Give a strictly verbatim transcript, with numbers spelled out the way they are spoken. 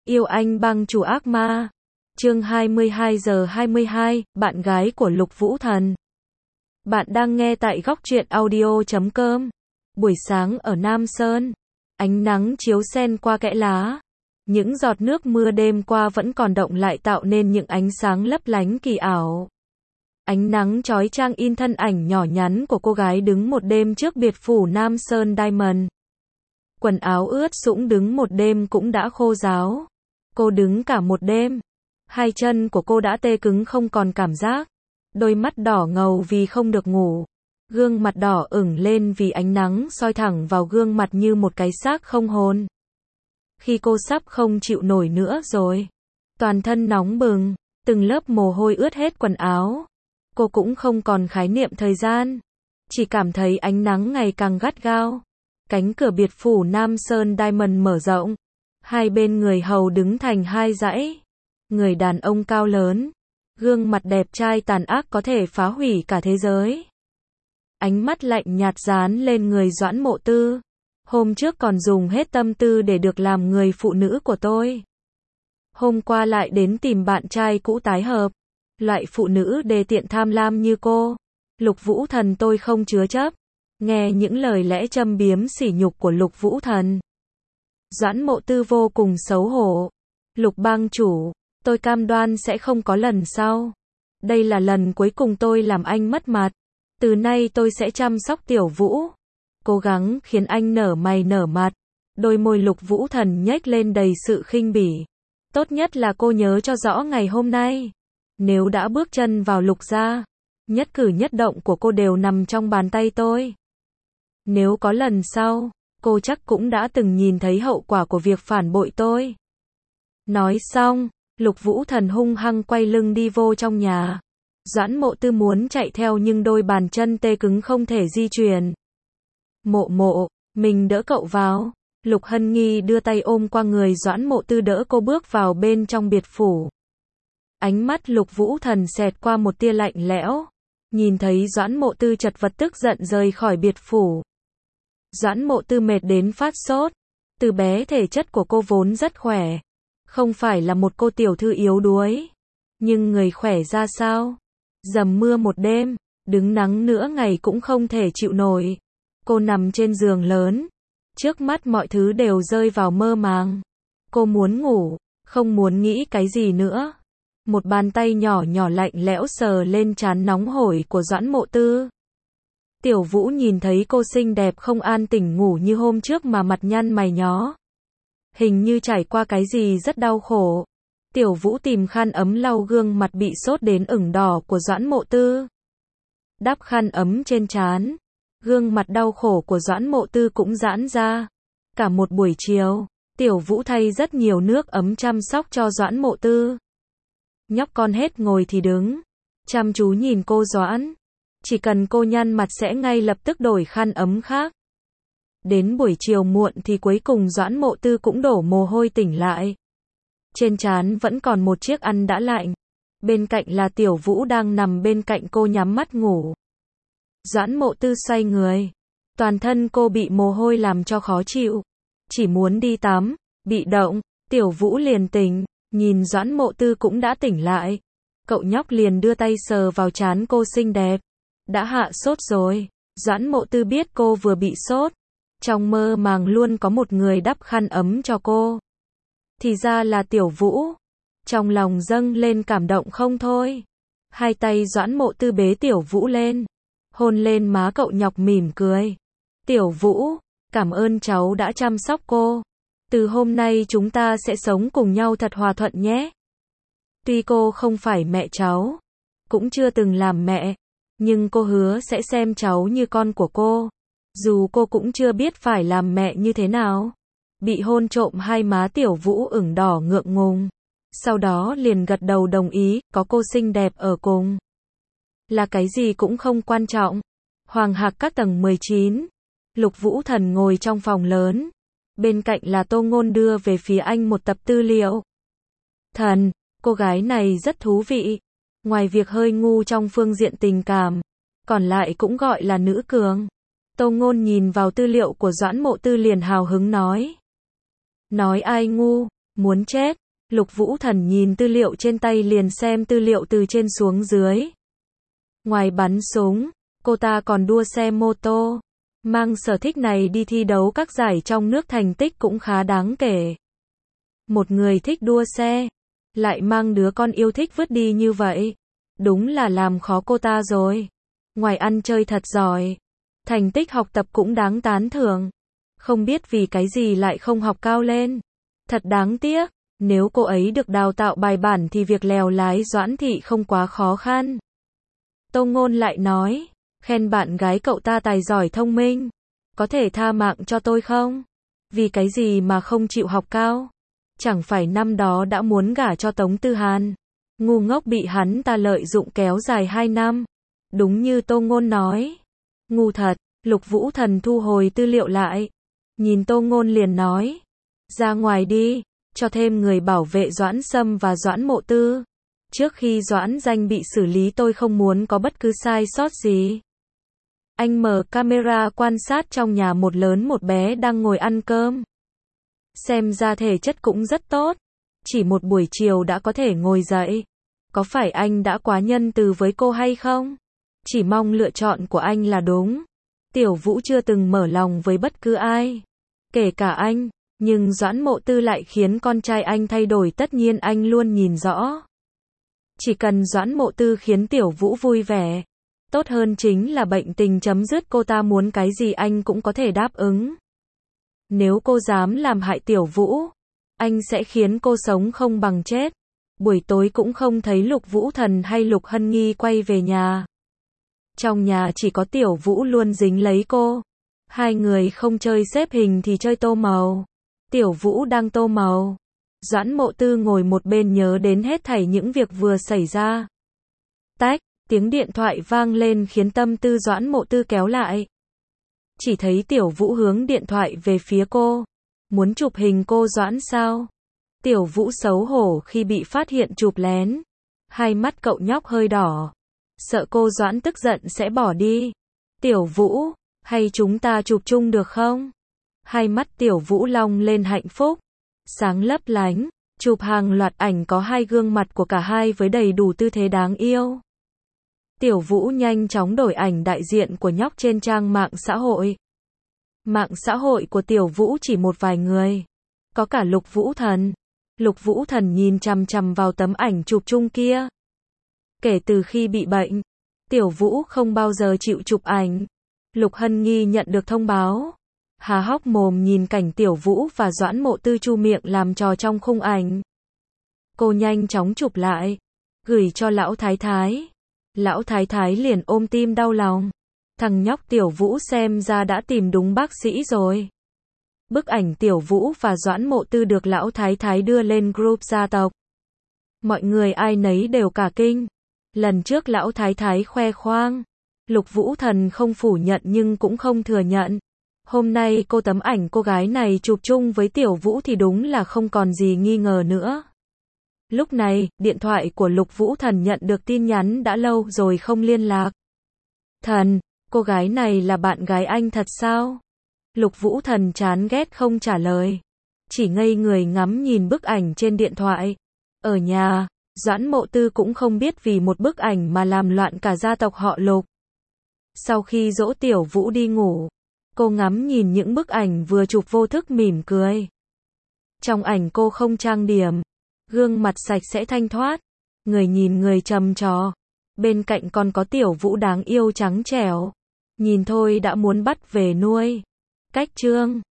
Yêu anh bang chủ ác ma. Chương hai mươi hai giờ hai mươi hai, bạn gái của Lục Vũ Thần. Bạn đang nghe tại góc truyện audio chấm com. Buổi sáng ở Nam Sơn, ánh nắng chiếu xen qua kẽ lá. Những giọt nước mưa đêm qua vẫn còn động lại tạo nên những ánh sáng lấp lánh kỳ ảo. Ánh nắng chói chang in thân ảnh nhỏ nhắn của cô gái đứng một đêm trước biệt phủ Nam Sơn Diamond. Quần áo ướt sũng đứng một đêm cũng đã khô ráo. Cô đứng cả một đêm. Hai chân của cô đã tê cứng không còn cảm giác. Đôi mắt đỏ ngầu vì không được ngủ. Gương mặt đỏ ửng lên vì ánh nắng soi thẳng vào gương mặt như một cái xác không hồn. Khi cô sắp không chịu nổi nữa rồi. Toàn thân nóng bừng, từng lớp mồ hôi ướt hết quần áo. Cô cũng không còn khái niệm thời gian. Chỉ cảm thấy ánh nắng ngày càng gắt gao. Cánh cửa biệt phủ Nam Sơn Diamond mở rộng. Hai bên người hầu đứng thành hai dãy. Người đàn ông cao lớn. Gương mặt đẹp trai tàn ác có thể phá hủy cả thế giới. Ánh mắt lạnh nhạt dán lên người Doãn Mộ Tư. Hôm trước còn dùng hết tâm tư để được làm người phụ nữ của tôi. Hôm qua lại đến tìm bạn trai cũ tái hợp. Loại phụ nữ đề tiện tham lam như cô. Lục Vũ Thần tôi không chứa chấp. Nghe những lời lẽ châm biếm sỉ nhục của Lục Vũ Thần. Doãn Mộ Tư vô cùng xấu hổ. Lục bang chủ, tôi cam đoan sẽ không có lần sau. Đây là lần cuối cùng tôi làm anh mất mặt. Từ nay tôi sẽ chăm sóc Tiểu Vũ. Cố gắng khiến anh nở mày nở mặt. Đôi môi Lục Vũ Thần nhếch lên đầy sự khinh bỉ. Tốt nhất là cô nhớ cho rõ ngày hôm nay. Nếu đã bước chân vào Lục gia, nhất cử nhất động của cô đều nằm trong bàn tay tôi. Nếu có lần sau, cô chắc cũng đã từng nhìn thấy hậu quả của việc phản bội tôi. Nói xong, Lục Vũ Thần hung hăng quay lưng đi vô trong nhà. Doãn Mộ Tư muốn chạy theo nhưng đôi bàn chân tê cứng không thể di chuyển. Mộ mộ, mình đỡ cậu vào. Lục Hân Nghi đưa tay ôm qua người Doãn Mộ Tư đỡ cô bước vào bên trong biệt phủ. Ánh mắt Lục Vũ Thần xẹt qua một tia lạnh lẽo. Nhìn thấy Doãn Mộ Tư chật vật tức giận rời khỏi biệt phủ. Doãn Mộ Tư mệt đến phát sốt. Từ bé thể chất của cô vốn rất khỏe. Không phải là một cô tiểu thư yếu đuối. Nhưng người khỏe ra sao? Dầm mưa một đêm, đứng nắng nửa ngày cũng không thể chịu nổi. Cô nằm trên giường lớn. Trước mắt mọi thứ đều rơi vào mơ màng. Cô muốn ngủ, không muốn nghĩ cái gì nữa. Một bàn tay nhỏ nhỏ lạnh lẽo sờ lên trán nóng hổi của Doãn Mộ Tư. Tiểu Vũ nhìn thấy cô xinh đẹp không an tỉnh ngủ như hôm trước mà mặt nhăn mày nhó. Hình như trải qua cái gì rất đau khổ. Tiểu Vũ tìm khăn ấm lau gương mặt bị sốt đến ửng đỏ của Doãn Mộ Tư. Đắp khăn ấm trên trán. Gương mặt đau khổ của Doãn Mộ Tư cũng giãn ra. Cả một buổi chiều, Tiểu Vũ thay rất nhiều nước ấm chăm sóc cho Doãn Mộ Tư. Nhóc con hết ngồi thì đứng. Chăm chú nhìn cô Doãn. Chỉ cần cô nhăn mặt sẽ ngay lập tức đổi khăn ấm khác. Đến buổi chiều muộn thì cuối cùng Doãn Mộ Tư cũng đổ mồ hôi tỉnh lại. Trên trán vẫn còn một chiếc khăn đã lạnh. Bên cạnh là Tiểu Vũ đang nằm bên cạnh cô nhắm mắt ngủ. Doãn Mộ Tư xoay người. Toàn thân cô bị mồ hôi làm cho khó chịu. Chỉ muốn đi tắm, bị động. Tiểu Vũ liền tỉnh. Nhìn Doãn Mộ Tư cũng đã tỉnh lại. Cậu nhóc liền đưa tay sờ vào trán cô xinh đẹp. Đã hạ sốt rồi. Doãn Mộ Tư biết cô vừa bị sốt. Trong mơ màng luôn có một người đắp khăn ấm cho cô. Thì ra là Tiểu Vũ. Trong lòng dâng lên cảm động không thôi. Hai tay Doãn Mộ Tư bế Tiểu Vũ lên. Hôn lên má cậu nhóc mỉm cười. Tiểu Vũ, cảm ơn cháu đã chăm sóc cô. Từ hôm nay chúng ta sẽ sống cùng nhau thật hòa thuận nhé. Tuy cô không phải mẹ cháu, cũng chưa từng làm mẹ, nhưng cô hứa sẽ xem cháu như con của cô. Dù cô cũng chưa biết phải làm mẹ như thế nào. Bị hôn trộm hai má Tiểu Vũ ửng đỏ ngượng ngùng. Sau đó liền gật đầu đồng ý, có cô xinh đẹp ở cùng. Là cái gì cũng không quan trọng. Hoàng Hạc các tầng mười chín. Lục Vũ Thần ngồi trong phòng lớn. Bên cạnh là Tô Ngôn đưa về phía anh một tập tư liệu. Thần, cô gái này rất thú vị. Ngoài việc hơi ngu trong phương diện tình cảm, còn lại cũng gọi là nữ cường. Tô Ngôn nhìn vào tư liệu của Doãn Mộ Tư liền hào hứng nói. Nói ai ngu, Muốn chết. Lục Vũ Thần nhìn tư liệu trên tay liền xem tư liệu từ trên xuống dưới. Ngoài bắn súng, cô ta còn đua xe mô tô. Mang sở thích này đi thi đấu các giải trong nước thành tích cũng khá đáng kể. Một người thích đua xe, lại mang đứa con yêu thích vứt đi như vậy. Đúng là làm khó cô ta rồi. Ngoài ăn chơi thật giỏi, thành tích học tập cũng đáng tán thưởng. Không biết vì cái gì lại không học cao lên. Thật đáng tiếc, nếu cô ấy được đào tạo bài bản thì việc lèo lái Doãn Thị không quá khó khăn. Tô Ngôn lại nói, khen bạn gái cậu ta tài giỏi thông minh. Có thể tha mạng cho tôi không? Vì cái gì mà không chịu học cao? Chẳng phải năm đó đã muốn gả cho Tống Tư Hàn. Ngu ngốc bị hắn ta lợi dụng kéo dài hai năm. Đúng như Tô Ngôn nói. Ngu thật. Lục Vũ Thần thu hồi tư liệu lại. Nhìn Tô Ngôn liền nói. Ra ngoài đi, cho thêm người bảo vệ Doãn Sâm và Doãn Mộ Tư. Trước khi Doãn Danh bị xử lý tôi không muốn có bất cứ sai sót gì. Anh mở camera quan sát trong nhà một lớn một bé đang ngồi ăn cơm. Xem ra thể chất cũng rất tốt. Chỉ một buổi chiều đã có thể ngồi dậy. Có phải anh đã quá nhân từ với cô hay không? Chỉ mong lựa chọn của anh là đúng. Tiểu Vũ chưa từng mở lòng với bất cứ ai. Kể cả anh. Nhưng Doãn Mộ Tư lại khiến con trai anh thay đổi, tất nhiên anh luôn nhìn rõ. Chỉ cần Doãn Mộ Tư khiến Tiểu Vũ vui vẻ. Tốt hơn chính là bệnh tình chấm dứt, cô ta muốn cái gì anh cũng có thể đáp ứng. Nếu cô dám làm hại Tiểu Vũ, anh sẽ khiến cô sống không bằng chết. Buổi tối cũng không thấy Lục Vũ Thần hay Lục Hân Nghi quay về nhà. Trong nhà chỉ có Tiểu Vũ luôn dính lấy cô. Hai người không chơi xếp hình thì chơi tô màu. Tiểu Vũ đang tô màu. Doãn Mộ Tư ngồi một bên nhớ đến hết thảy những việc vừa xảy ra. Tách, tiếng điện thoại vang lên khiến tâm tư Doãn Mộ Tư kéo lại. Chỉ thấy Tiểu Vũ hướng điện thoại về phía cô. Muốn chụp hình cô Doãn sao? Tiểu Vũ xấu hổ khi bị phát hiện chụp lén. Hai mắt cậu nhóc hơi đỏ. Sợ cô Doãn tức giận sẽ bỏ đi. Tiểu Vũ, hay chúng ta chụp chung được không? Hai mắt Tiểu Vũ long lên hạnh phúc. Sáng lấp lánh, chụp hàng loạt ảnh có hai gương mặt của cả hai với đầy đủ tư thế đáng yêu. Tiểu Vũ nhanh chóng đổi ảnh đại diện của nhóc trên trang mạng xã hội. Mạng xã hội của Tiểu Vũ chỉ một vài người. Có cả Lục Vũ Thần. Lục Vũ Thần nhìn chằm chằm vào tấm ảnh chụp chung kia. Kể từ khi bị bệnh, Tiểu Vũ không bao giờ chịu chụp ảnh. Lục Hân Nghi nhận được thông báo. Há hốc mồm nhìn cảnh Tiểu Vũ và Doãn Mộ Tư chu miệng làm trò trong khung ảnh. Cô nhanh chóng chụp lại. Gửi cho lão thái thái. Lão thái thái liền ôm tim đau lòng. Thằng nhóc Tiểu Vũ xem ra đã tìm đúng bác sĩ rồi. Bức ảnh Tiểu Vũ và Doãn Mộ Tư được lão thái thái đưa lên group gia tộc. Mọi người ai nấy đều cả kinh. Lần trước lão thái thái khoe khoang. Lục Vũ Thần không phủ nhận nhưng cũng không thừa nhận. Hôm nay cô tấm ảnh cô gái này chụp chung với Tiểu Vũ thì đúng là không còn gì nghi ngờ nữa. Lúc này, điện thoại của Lục Vũ Thần nhận được tin nhắn đã lâu rồi không liên lạc. Thần, cô gái này là bạn gái anh thật sao? Lục Vũ Thần chán ghét không trả lời. Chỉ ngây người ngắm nhìn bức ảnh trên điện thoại. Ở nhà, Doãn Mộ Tư cũng không biết vì một bức ảnh mà làm loạn cả gia tộc họ Lục. Sau khi dỗ Tiểu Vũ đi ngủ, cô ngắm nhìn những bức ảnh vừa chụp vô thức mỉm cười. Trong ảnh cô không trang điểm, gương mặt sạch sẽ thanh thoát, người nhìn người trầm trò. Bên cạnh còn có Tiểu Vũ đáng yêu trắng trẻo. Nhìn thôi đã muốn bắt về nuôi. Cách chương